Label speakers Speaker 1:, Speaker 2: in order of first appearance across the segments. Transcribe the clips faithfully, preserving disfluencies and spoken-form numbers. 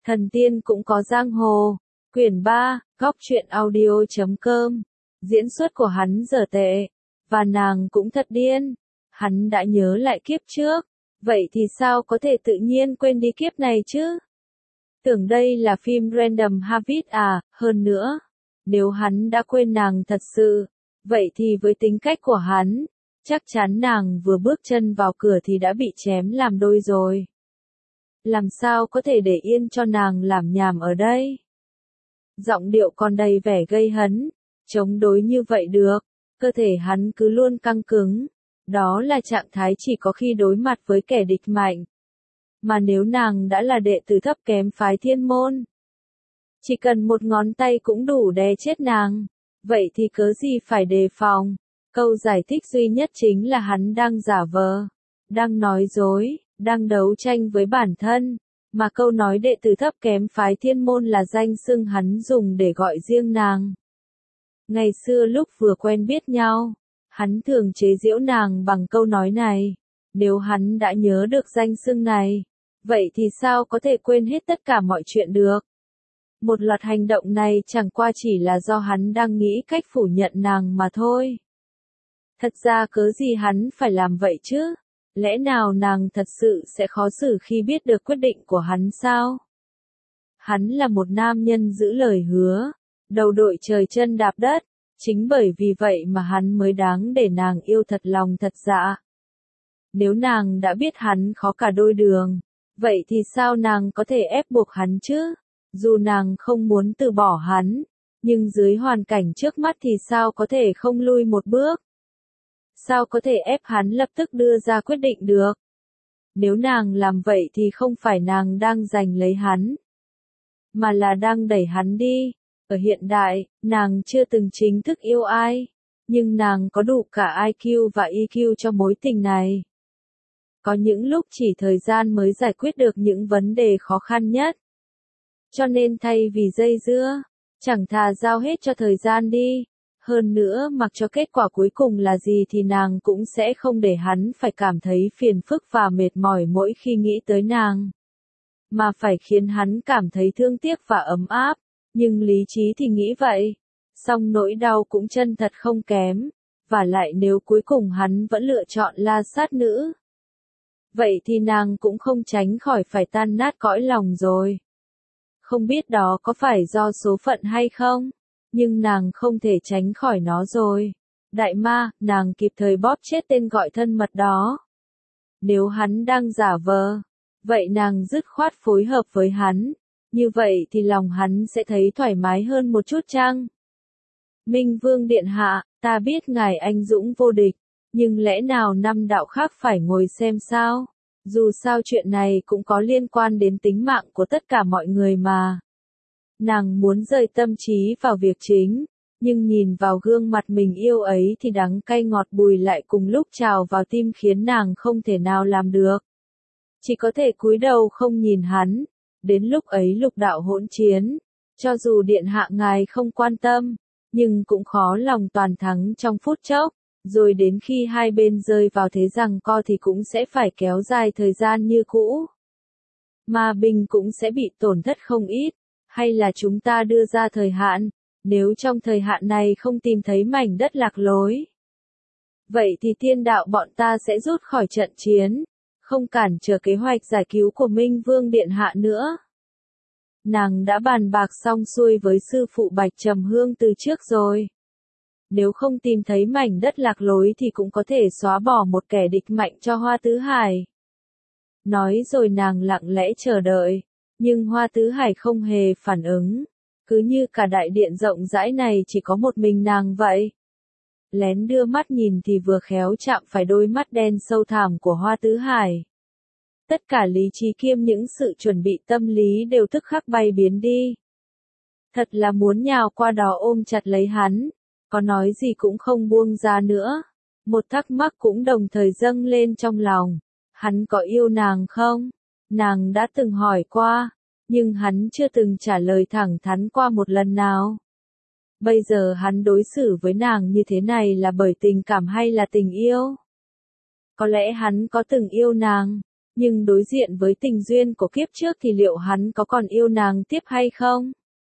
Speaker 1: Thần tiên cũng có giang hồ. Quyển ba, góc truyện audio chấm com. Diễn xuất của hắn dở tệ. Và nàng cũng thật điên. Hắn đã nhớ lại kiếp trước. Vậy thì sao có thể tự nhiên quên đi kiếp này chứ? Tưởng đây là phim Random Habit à, hơn nữa. Nếu hắn đã quên nàng thật sự, vậy thì với tính cách của hắn, chắc chắn nàng vừa bước chân vào cửa thì đã bị chém làm đôi rồi. Làm sao có thể để yên cho nàng làm nhảm ở đây? Giọng điệu còn đầy vẻ gây hấn, chống đối như vậy được, cơ thể hắn cứ luôn căng cứng. Đó là trạng thái chỉ có khi đối mặt với kẻ địch mạnh. Mà nếu nàng đã là đệ tử thấp kém phái Thiên Môn, chỉ cần một ngón tay cũng đủ đè chết nàng, vậy thì cớ gì phải đề phòng. Câu giải thích duy nhất chính là hắn đang giả vờ, đang nói dối, đang đấu tranh với bản thân, mà câu nói đệ tử thấp kém phái Thiên Môn là danh xưng hắn dùng để gọi riêng nàng. Ngày xưa lúc vừa quen biết nhau, hắn thường chế giễu nàng bằng câu nói này. Nếu hắn đã nhớ được danh xưng này, vậy thì sao có thể quên hết tất cả mọi chuyện được? Một loạt hành động này chẳng qua chỉ là do hắn đang nghĩ cách phủ nhận nàng mà thôi. Thật ra cớ gì hắn phải làm vậy chứ? Lẽ nào nàng thật sự sẽ khó xử khi biết được quyết định của hắn sao? Hắn là một nam nhân giữ lời hứa, đầu đội trời chân đạp đất, chính bởi vì vậy mà hắn mới đáng để nàng yêu thật lòng thật dạ. Nếu nàng đã biết hắn khó cả đôi đường, vậy thì sao nàng có thể ép buộc hắn chứ? Dù nàng không muốn từ bỏ hắn, nhưng dưới hoàn cảnh trước mắt thì sao có thể không lui một bước? Sao có thể ép hắn lập tức đưa ra quyết định được? Nếu nàng làm vậy thì không phải nàng đang giành lấy hắn, mà là đang đẩy hắn đi. Ở hiện đại, nàng chưa từng chính thức yêu ai, nhưng nàng có đủ cả i kiu và e kiu cho mối tình này. Có những lúc chỉ thời gian mới giải quyết được những vấn đề khó khăn nhất. Cho nên thay vì dây dưa, chẳng thà giao hết cho thời gian đi. Hơn nữa mặc cho kết quả cuối cùng là gì thì nàng cũng sẽ không để hắn phải cảm thấy phiền phức và mệt mỏi mỗi khi nghĩ tới nàng. Mà phải khiến hắn cảm thấy thương tiếc và ấm áp. Nhưng lý trí thì nghĩ vậy. Song nỗi đau cũng chân thật không kém. Và lại nếu cuối cùng hắn vẫn lựa chọn la sát nữ, vậy thì nàng cũng không tránh khỏi phải tan nát cõi lòng rồi. Không biết đó có phải do số phận hay không, nhưng nàng không thể tránh khỏi nó rồi. Đại ma, nàng kịp thời bóp chết tên gọi thân mật đó. Nếu hắn đang giả vờ, vậy nàng dứt khoát phối hợp với hắn. Như vậy thì lòng hắn sẽ thấy thoải mái hơn một chút chăng? Minh Vương Điện Hạ, ta biết ngài anh dũng vô địch, nhưng lẽ nào năm đạo khác phải ngồi xem sao? Dù sao chuyện này cũng có liên quan đến tính mạng của tất cả mọi người mà. Nàng muốn rời tâm trí vào việc chính, nhưng nhìn vào gương mặt mình yêu ấy thì đắng cay ngọt bùi lại cùng lúc trào vào tim khiến nàng không thể nào làm được. Chỉ có thể cúi đầu không nhìn hắn. Đến lúc ấy lục đạo hỗn chiến, cho dù điện hạ ngài không quan tâm, nhưng cũng khó lòng toàn thắng trong phút chốc, rồi đến khi hai bên rơi vào thế giằng co thì cũng sẽ phải kéo dài thời gian như cũ. Mà binh cũng sẽ bị tổn thất không ít, hay là chúng ta đưa ra thời hạn, nếu trong thời hạn này không tìm thấy mảnh đất lạc lối. Vậy thì thiên đạo bọn ta sẽ rút khỏi trận chiến. Không cản trở kế hoạch giải cứu của Minh Vương Điện Hạ nữa. Nàng đã bàn bạc xong xuôi với sư phụ Bạch Trầm Hương từ trước rồi. Nếu không tìm thấy mảnh đất lạc lối thì cũng có thể xóa bỏ một kẻ địch mạnh cho Hoa Tứ Hải. Nói rồi nàng lặng lẽ chờ đợi, nhưng Hoa Tứ Hải không hề phản ứng. Cứ như cả đại điện rộng rãi này chỉ có một mình nàng vậy. Lén đưa mắt nhìn thì vừa khéo chạm phải đôi mắt đen sâu thẳm của Hoa Tứ Hải. Tất cả lý trí kiêm những sự chuẩn bị tâm lý đều tức khắc bay biến đi. Thật là muốn nhào qua đó ôm chặt lấy hắn, có nói gì cũng không buông ra nữa. Một thắc mắc cũng đồng thời dâng lên trong lòng. Hắn có yêu nàng không? Nàng đã từng hỏi qua, nhưng hắn chưa từng trả lời thẳng thắn qua một lần nào. Bây giờ hắn đối xử với nàng như thế này là bởi tình cảm hay là tình yêu? Có lẽ hắn có từng yêu nàng, Nhưng đối diện với tình duyên của kiếp trước thì liệu hắn có còn yêu nàng tiếp hay không?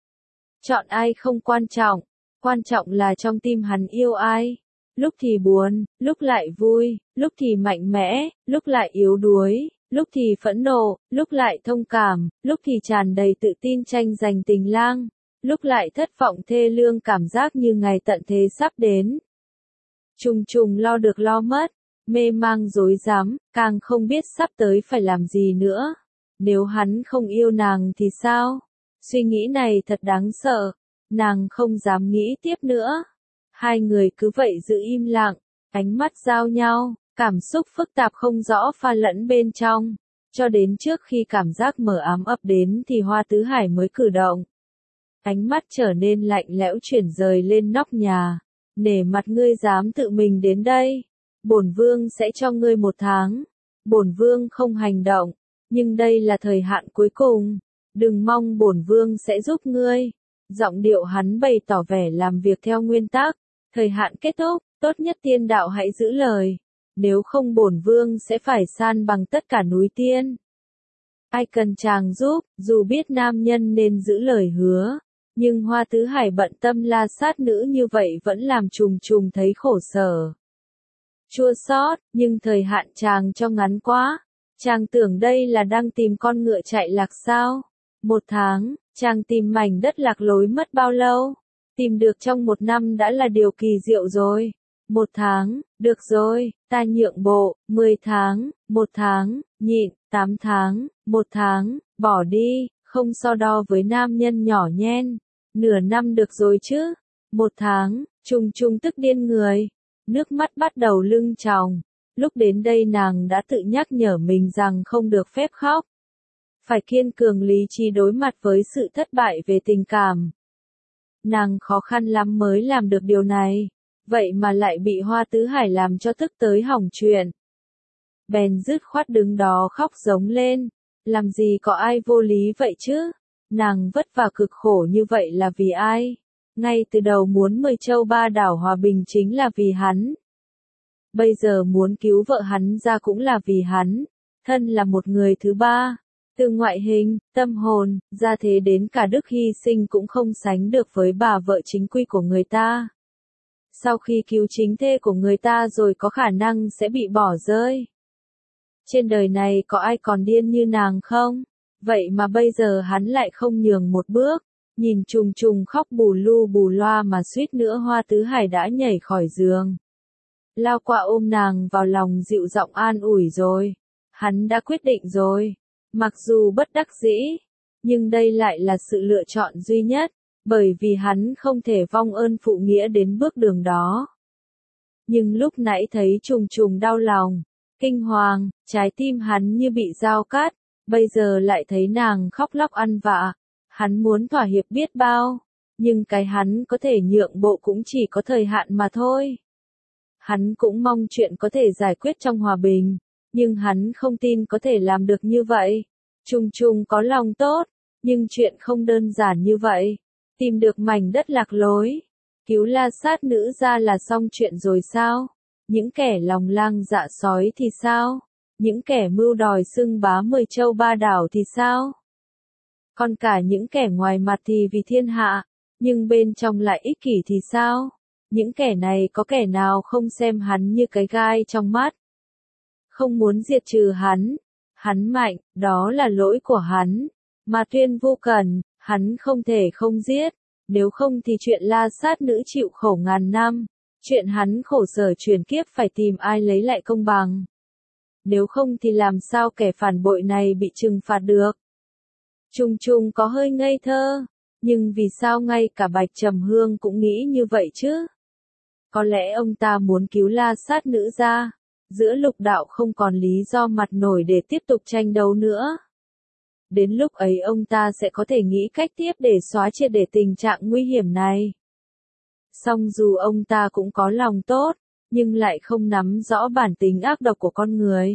Speaker 1: Chọn ai không quan trọng, quan trọng là trong tim hắn yêu ai. Lúc thì buồn, lúc lại vui, lúc thì mạnh mẽ, lúc lại yếu đuối, lúc thì phẫn nộ, lúc lại thông cảm, lúc thì tràn đầy tự tin tranh giành tình lang, lúc lại thất vọng thê lương cảm giác như ngày tận thế sắp đến. Trùng trùng lo được lo mất, mê mang rối rắm, càng không biết sắp tới phải làm gì nữa. Nếu hắn không yêu nàng thì sao? Suy nghĩ này thật đáng sợ, nàng không dám nghĩ tiếp nữa. Hai người cứ vậy giữ im lặng, ánh mắt giao nhau, cảm xúc phức tạp không rõ pha lẫn bên trong. Cho đến trước khi cảm giác mờ ám ập đến thì Hoa Tứ Hải mới cử động. Ánh mắt trở nên lạnh lẽo chuyển rời lên nóc nhà. Nể mặt ngươi dám tự mình đến đây. Bổn vương sẽ cho ngươi một tháng. Bổn vương không hành động, nhưng đây là thời hạn cuối cùng. Đừng mong bổn vương sẽ giúp ngươi. Giọng điệu hắn bày tỏ vẻ làm việc theo nguyên tắc. Thời hạn kết thúc, tốt nhất tiên đạo hãy giữ lời. Nếu không bổn vương sẽ phải san bằng tất cả núi tiên. Ai cần chàng giúp, dù biết nam nhân nên giữ lời hứa. Nhưng Hoa Tứ Hải bận tâm la sát nữ như vậy vẫn làm trùng trùng thấy khổ sở. Chua xót, nhưng thời hạn chàng cho ngắn quá. Chàng tưởng đây là đang tìm con ngựa chạy lạc sao? Một tháng, chàng tìm mảnh đất lạc lối mất bao lâu? Tìm được trong một năm đã là điều kỳ diệu rồi. Một tháng, được rồi, ta nhượng bộ, mười tháng, một tháng, nhịn, tám tháng, một tháng, bỏ đi, không so đo với nam nhân nhỏ nhen. Nửa năm được rồi chứ, một tháng, trùng trùng tức điên người. Nước mắt bắt đầu lưng tròng. Lúc đến đây nàng đã tự nhắc nhở mình rằng không được phép khóc. Phải kiên cường lý trí đối mặt với sự thất bại về tình cảm. Nàng khó khăn lắm mới làm được điều này. Vậy mà lại bị Hoa Tứ Hải làm cho tức tới hỏng chuyện. Bèn dứt khoát đứng đó khóc giống lên. Làm gì có ai vô lý vậy chứ? Nàng vất vả cực khổ như vậy là vì ai? Ngay từ đầu muốn mười châu ba đảo hòa bình chính là vì hắn. Bây giờ muốn cứu vợ hắn ra cũng là vì hắn. Thân là một người thứ ba. Từ ngoại hình, tâm hồn, ra thế đến cả đức hy sinh cũng không sánh được với bà vợ chính quy của người ta. Sau khi cứu chính thê của người ta rồi có khả năng sẽ bị bỏ rơi. Trên đời này có ai còn điên như nàng không? Vậy mà bây giờ hắn lại không nhường một bước. Nhìn trùng trùng khóc bù lu bù loa mà suýt nữa Hoa Tứ Hải đã nhảy khỏi giường. Lao qua ôm nàng vào lòng dịu giọng an ủi rồi. Hắn đã quyết định rồi. Mặc dù bất đắc dĩ, nhưng đây lại là sự lựa chọn duy nhất, bởi vì hắn không thể vong ơn phụ nghĩa đến bước đường đó. Nhưng lúc nãy thấy trùng trùng đau lòng, kinh hoàng, trái tim hắn như bị dao cắt, bây giờ lại thấy nàng khóc lóc ăn vạ. Hắn muốn thỏa hiệp biết bao, nhưng cái hắn có thể nhượng bộ cũng chỉ có thời hạn mà thôi. Hắn cũng mong chuyện có thể giải quyết trong hòa bình, nhưng hắn không tin có thể làm được như vậy. Trùng trùng có lòng tốt, nhưng chuyện không đơn giản như vậy. Tìm được mảnh đất lạc lối, cứu la sát nữ ra là xong chuyện rồi sao? Những kẻ lòng lang dạ sói thì sao? Những kẻ mưu đòi xưng bá mười châu ba đảo thì sao? Còn cả những kẻ ngoài mặt thì vì thiên hạ, nhưng bên trong lại ích kỷ thì sao? Những kẻ này có kẻ nào không xem hắn như cái gai trong mắt? Không muốn diệt trừ hắn. Hắn mạnh, đó là lỗi của hắn. Mà Tuyên Vô Cần, hắn không thể không giết. Nếu không thì chuyện la sát nữ chịu khổ ngàn năm. Chuyện hắn khổ sở chuyển kiếp phải tìm ai lấy lại công bằng. Nếu không thì làm sao kẻ phản bội này bị trừng phạt được? Trùng trùng có hơi ngây thơ. Nhưng vì sao ngay cả Bạch Trầm Hương cũng nghĩ như vậy chứ? Có lẽ ông ta muốn cứu la sát nữ ra. Giữa lục đạo không còn lý do mặt nổi để tiếp tục tranh đấu nữa. Đến lúc ấy ông ta sẽ có thể nghĩ cách tiếp để xóa triệt để tình trạng nguy hiểm này. Song dù ông ta cũng có lòng tốt, nhưng lại không nắm rõ bản tính ác độc của con người.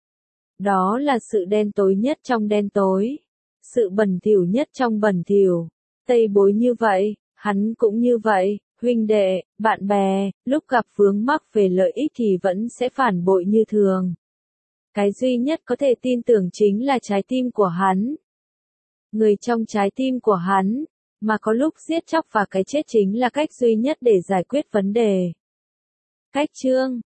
Speaker 1: Đó là sự đen tối nhất trong đen tối. Sự bẩn thỉu nhất trong bẩn thỉu. Tây Bối như vậy, hắn cũng như vậy. Huynh đệ, bạn bè, lúc gặp vướng mắc về lợi ích thì vẫn sẽ phản bội như thường. Cái duy nhất có thể tin tưởng chính là trái tim của hắn. Người trong trái tim của hắn, mà có lúc giết chóc và cái chết chính là cách duy nhất để giải quyết vấn đề. Cách chương